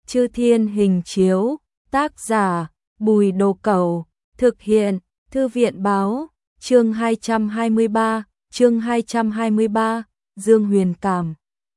Chư Thiên Hình Chiếu, tác giả Bùi Đồ Cẩu, thực hiện Thư viện Báo, chương 223, Dương Huyền cảm.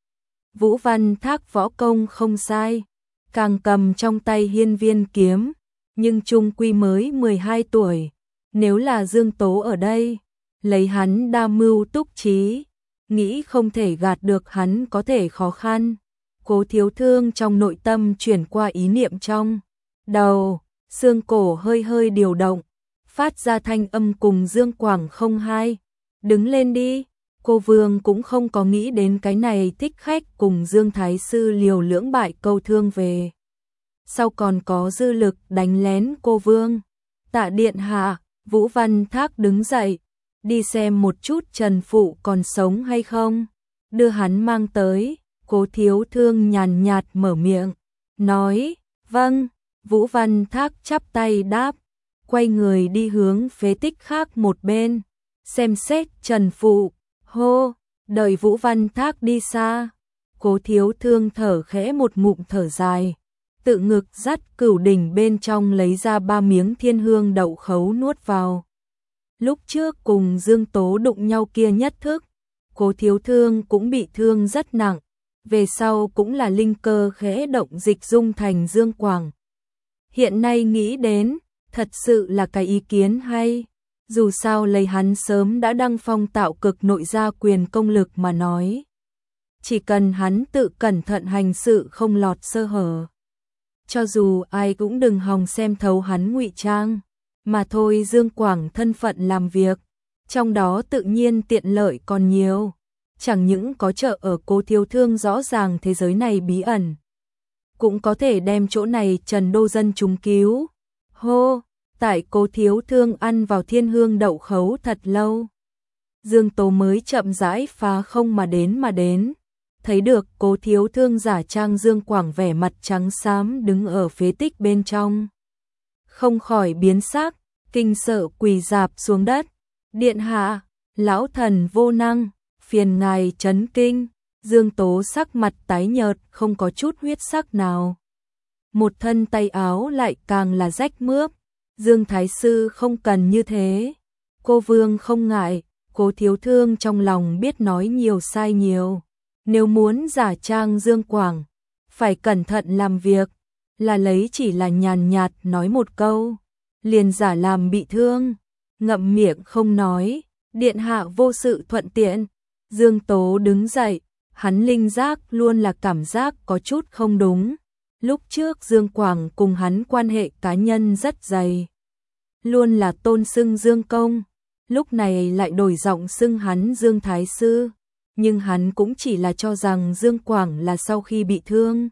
Vũ Văn Thác võ công không sai, càng cầm trong tay hiên viên kiếm, nhưng chung quy mới 12 tuổi, nếu là Dương Tố ở đây, lấy hắn đa mưu túc trí, nghĩ không thể gạt được hắn có thể khó khăn. Cố Thiếu Thương trong nội tâm chuyển qua ý niệm trong đầu, xương cổ hơi hơi điều động, phát ra thanh âm cùng Dương Quảng không hai. Đứng lên đi, cô Vương cũng không có nghĩ đến cái này, thích khách cùng Dương Thái Sư liều lưỡng bại câu thương về. Sau còn có dư lực đánh lén cô Vương. Tạ điện hạ, Vũ Văn Thác đứng dậy, đi xem một chút Trần Phụ còn sống hay không, đưa hắn mang tới. Cố Thiếu Thương nhàn nhạt mở miệng, nói, vâng. Vũ Văn Thác chắp tay đáp, quay người đi hướng phế tích khác một bên, xem xét Trần Phụ. Hô, đợi Vũ Văn Thác đi xa, Cố Thiếu Thương thở khẽ một ngụm thở dài, tự ngực dắt cửu đỉnh bên trong lấy ra 3 miếng thiên hương đậu khấu nuốt vào. Lúc trước cùng Dương Tố đụng nhau kia nhất thức, Cố Thiếu Thương cũng bị thương rất nặng, về sau cũng là linh cơ khẽ động dịch dung thành Dương Quảng. Hiện nay nghĩ đến, thật sự là cái ý kiến hay, dù sao lấy hắn sớm đã đăng phong tạo cực nội gia quyền công lực mà nói. Chỉ cần hắn tự cẩn thận hành sự không lọt sơ hở, cho dù ai cũng đừng hòng xem thấu hắn ngụy trang, mà thôi. Dương Quảng thân phận làm việc, trong đó tự nhiên tiện lợi còn nhiều, chẳng những có trợ ở Cố Thiếu Thương rõ ràng thế giới này bí ẩn, cũng có thể đem chỗ này trần đô dân chúng cứu. Hô, tại Cố Thiếu Thương ăn vào thiên hương đậu khấu thật lâu, Dương Tố mới chậm rãi phá không mà đến, thấy được Cố Thiếu Thương giả trang Dương Quảng vẻ mặt trắng xám đứng ở phế tích bên trong, không khỏi biến sắc, kinh sợ quỳ rạp xuống đất. Điện hạ, lão thần vô năng, phiền ngài chấn kinh. Dương Tố sắc mặt tái nhợt, không có chút huyết sắc nào, một thân tay áo lại càng là rách mướp. Dương Thái Sư không cần như thế, cô Vương không ngại. Cố Thiếu Thương trong lòng biết nói nhiều sai nhiều, nếu muốn giả trang Dương Quảng, phải cẩn thận làm việc, là lấy chỉ là nhàn nhạt nói một câu, liền giả làm bị thương, ngậm miệng không nói. Điện hạ vô sự thuận tiện. Dương Tố đứng dậy, hắn linh giác luôn là cảm giác có chút không đúng. Lúc trước Dương Quảng cùng hắn quan hệ cá nhân rất dày, luôn là tôn xưng Dương Công, lúc này lại đổi giọng xưng hắn Dương Thái Sư, nhưng hắn cũng chỉ là cho rằng Dương Quảng là sau khi bị thương,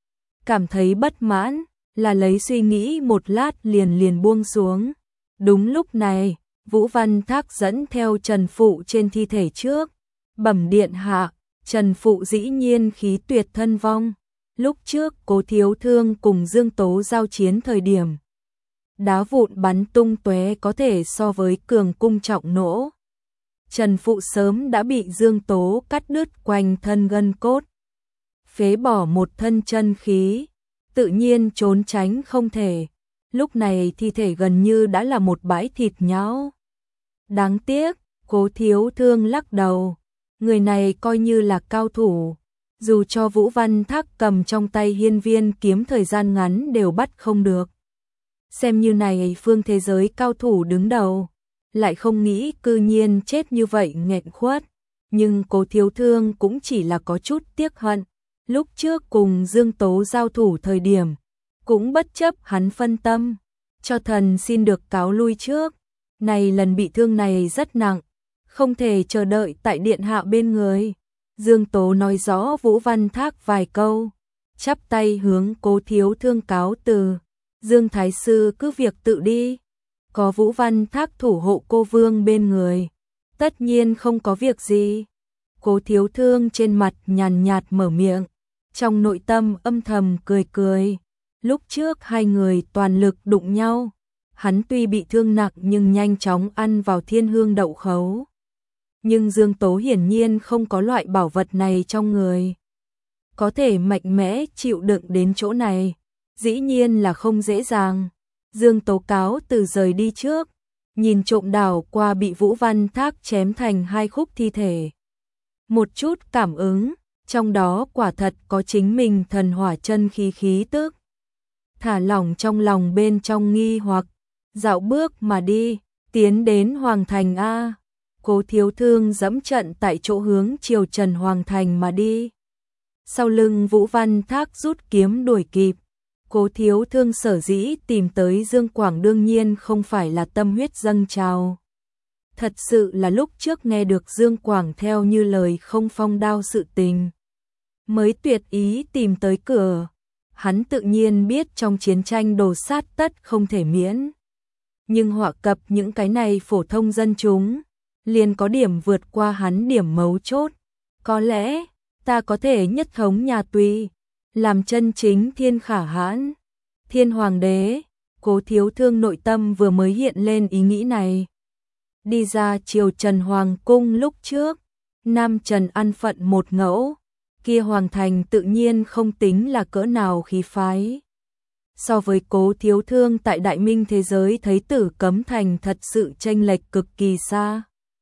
cảm thấy bất mãn, là lấy suy nghĩ một lát liền buông xuống. Đúng lúc này, Vũ Văn Thác dẫn theo Trần Phụ trên thi thể trước, bẩm điện hạ, Trần Phụ dĩ nhiên khí tuyệt thân vong. Lúc trước Cố Thiếu Thương cùng Dương Tố giao chiến thời điểm, đá vụn bắn tung tóe có thể so với cường cung trọng nỗ. Trần Phụ sớm đã bị Dương Tố cắt đứt quanh thân gân cốt, phế bỏ một thân chân khí, tự nhiên trốn tránh không thể. Lúc này thi thể gần như đã là một bãi thịt nhão. Đáng tiếc, Cố Thiếu Thương lắc đầu, người này coi như là cao thủ, dù cho Vũ Văn Thác cầm trong tay hiên viên kiếm thời gian ngắn đều bắt không được. Xem như này phương thế giới cao thủ đứng đầu, lại không nghĩ cư nhiên chết như vậy nghẹn khuất. Nhưng Cố Thiếu Thương cũng chỉ là có chút tiếc hận, lúc trước cùng Dương Tố giao thủ thời điểm, cũng bất chấp hắn phân tâm, cho thần xin được cáo lui trước. Này lần bị thương này rất nặng, không thể chờ đợi tại điện hạ bên người. Dương Tố nói rõ Vũ Văn Thác vài câu, chắp tay hướng Cố Thiếu Thương cáo từ. Dương Thái Sư cứ việc tự đi, có Vũ Văn Thác thủ hộ cô Vương bên người, tất nhiên không có việc gì. Cố Thiếu Thương trên mặt nhàn nhạt mở miệng, trong nội tâm âm thầm cười cười. Lúc trước hai người toàn lực đụng nhau, hắn tuy bị thương nặng nhưng nhanh chóng ăn vào thiên hương đậu khấu. Nhưng Dương Tố hiển nhiên không có loại bảo vật này trong người, có thể mạnh mẽ chịu đựng đến chỗ này, dĩ nhiên là không dễ dàng. Dương Tố cáo từ rời đi trước, nhìn trộm đảo qua bị Vũ Văn Thác chém thành hai khúc thi thể. Một chút cảm ứng, trong đó quả thật có chính mình thần hỏa chân khí tức. Thả lỏng trong lòng bên trong nghi hoặc, dạo bước mà đi, tiến đến Hoàng Thành A. Cố Thiếu Thương dẫm trận tại chỗ hướng chiều Trần Hoàng Thành mà đi. Sau lưng Vũ Văn Thác rút kiếm đuổi kịp. Cố Thiếu Thương sở dĩ tìm tới Dương Quảng đương nhiên không phải là tâm huyết dâng trào. Thật sự là lúc trước nghe được Dương Quảng theo như lời không phong đao sự tình, mới tuyệt ý tìm tới cửa. Hắn tự nhiên biết trong chiến tranh đồ sát tất không thể miễn. Nhưng họa cập những cái này phổ thông dân chúng, liền có điểm vượt qua hắn điểm mấu chốt. Có lẽ, ta có thể nhất thống nhà Tùy, làm chân chính thiên khả hãn, thiên hoàng đế. Cố Thiếu Thương nội tâm vừa mới hiện lên ý nghĩ này. Đi ra triều Trần Hoàng cung lúc trước, Nam Trần ăn phận một ngẫu, kia Hoàng Thành tự nhiên không tính là cỡ nào khí phái. So với Cố Thiếu Thương tại Đại Minh thế giới thấy Tử Cấm Thành thật sự chênh lệch cực kỳ xa.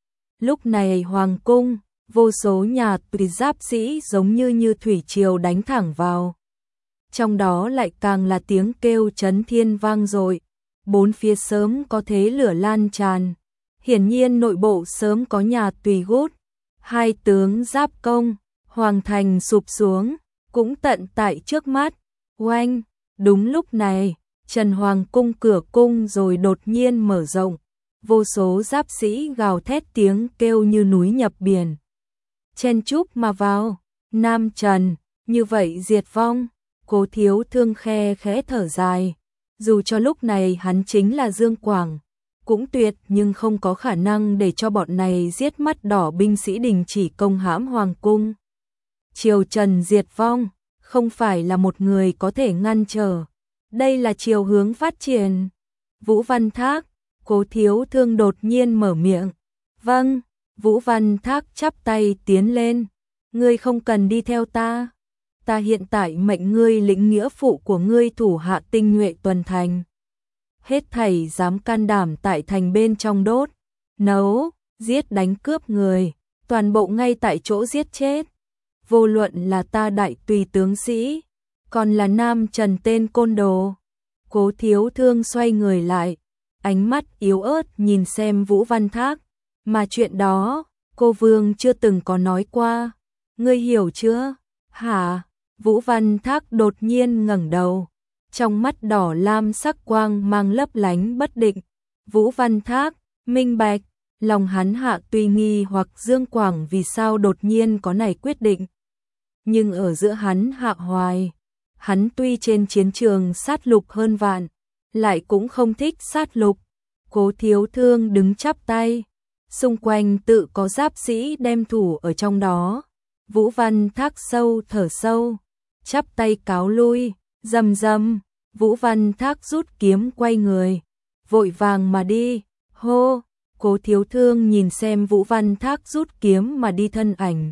Lúc này Hoàng cung, vô số nhà Tùy giáp sĩ giống như thủy triều đánh thẳng vào. Trong đó lại càng là tiếng kêu chấn thiên vang dội, bốn phía sớm có thế lửa lan tràn. Hiển nhiên nội bộ sớm có nhà Tùy gút, hai tướng giáp công, Hoàng Thành sụp xuống, cũng tận tại trước mắt. Oanh, đúng lúc này, Trần Hoàng cung cửa cung rồi đột nhiên mở rộng, vô số giáp sĩ gào thét tiếng kêu như núi nhập biển. Chen chúc mà vào, Nam Trần, như vậy diệt vong. Cố Thiếu Thương khe khẽ thở dài, dù cho lúc này hắn chính là Dương Quảng, cũng tuyệt nhưng không có khả năng để cho bọn này giết mắt đỏ binh sĩ đình chỉ công hãm Hoàng cung. Triều Trần diệt vong, không phải là một người có thể ngăn trở. Đây là chiều hướng phát triển. Vũ Văn Thác, Cố Thiếu Thương đột nhiên mở miệng. Vâng, Vũ Văn Thác chắp tay tiến lên. Ngươi không cần đi theo ta. Ta hiện tại mệnh ngươi lĩnh nghĩa phụ của ngươi thủ hạ tinh nhuệ tuần thành. Hết thảy dám can đảm tại thành bên trong đốt, nấu, giết đánh cướp người, toàn bộ ngay tại chỗ giết chết. Vô luận là ta Đại Tùy tướng sĩ, còn là Nam Trần tên côn đồ. Cố Thiếu Thương xoay người lại, ánh mắt yếu ớt nhìn xem Vũ Văn Thác, mà chuyện đó, cô Vương chưa từng có nói qua. Ngươi hiểu chưa? Hả? Vũ Văn Thác đột nhiên ngẩng đầu, trong mắt đỏ lam sắc quang mang lấp lánh bất định. Vũ Văn Thác, minh bạch, lòng hắn hạ tuy nghi hoặc Dương Quảng vì sao đột nhiên có này quyết định. Nhưng ở giữa hắn hạ hoài, hắn tuy trên chiến trường sát lục hơn vạn, lại cũng không thích sát lục. Cố Thiếu Thương đứng chắp tay, xung quanh tự có giáp sĩ đem thủ ở trong đó. Vũ Văn Thác sâu thở sâu, chắp tay cáo lui, rầm rầm. Vũ Văn Thác rút kiếm quay người, vội vàng mà đi. Hô, Cố Thiếu Thương nhìn xem Vũ Văn Thác rút kiếm mà đi thân ảnh,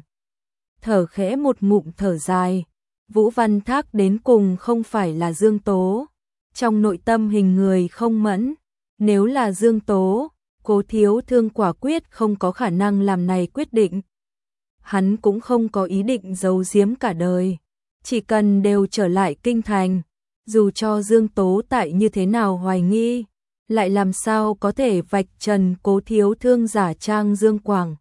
thở khẽ một ngụm thở dài. Vũ Văn Thác đến cùng không phải là Dương Tố, trong nội tâm hình người không mẫn. Nếu là Dương Tố, Cố Thiếu Thương quả quyết không có khả năng làm này quyết định. Hắn cũng không có ý định giấu giếm cả đời, chỉ cần đều trở lại kinh thành, dù cho Dương Tố tại như thế nào hoài nghi, lại làm sao có thể vạch trần Cố Thiếu Thương giả trang Dương Quảng.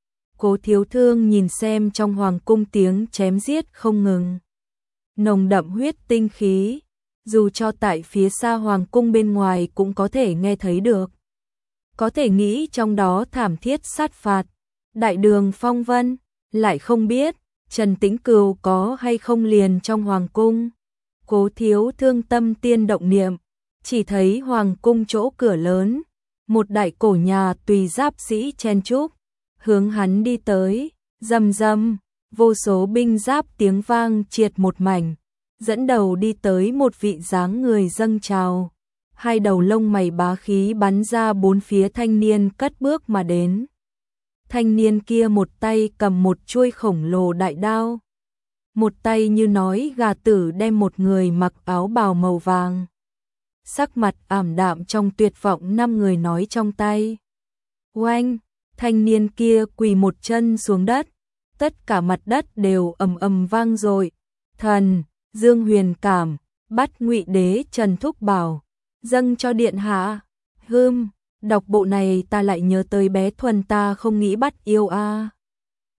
Cố Thiếu Thương nhìn xem trong hoàng cung tiếng chém giết không ngừng, nồng đậm huyết tinh khí, dù cho tại phía xa hoàng cung bên ngoài cũng có thể nghe thấy được. Có thể nghĩ trong đó thảm thiết sát phạt, đại đường phong vân, lại không biết Trần Tĩnh Cừu có hay không liền trong hoàng cung. Cố Thiếu Thương tâm tiên động niệm, chỉ thấy hoàng cung chỗ cửa lớn, một đại cổ nhà Tùy giáp sĩ chen chúc, hướng hắn đi tới. Rầm rầm, vô số binh giáp tiếng vang triệt một mảnh, dẫn đầu đi tới một vị dáng người dâng trào, hai đầu lông mày bá khí bắn ra bốn phía thanh niên cất bước mà đến. Thanh niên kia một tay cầm một chuôi khổng lồ đại đao, một tay như nói gà tử đem một người mặc áo bào màu vàng. Sắc mặt ảm đạm trong tuyệt vọng 5 người nói trong tay. Oanh, thanh niên kia quỳ một chân xuống đất, tất cả mặt đất đều ầm ầm vang dội. Thần, Dương Huyền Cảm, bắt Ngụy Đế Trần Thúc Bảo, dâng cho điện hạ. Đọc bộ này ta lại nhớ tới bé Thuần ta không nghĩ bắt yêu a.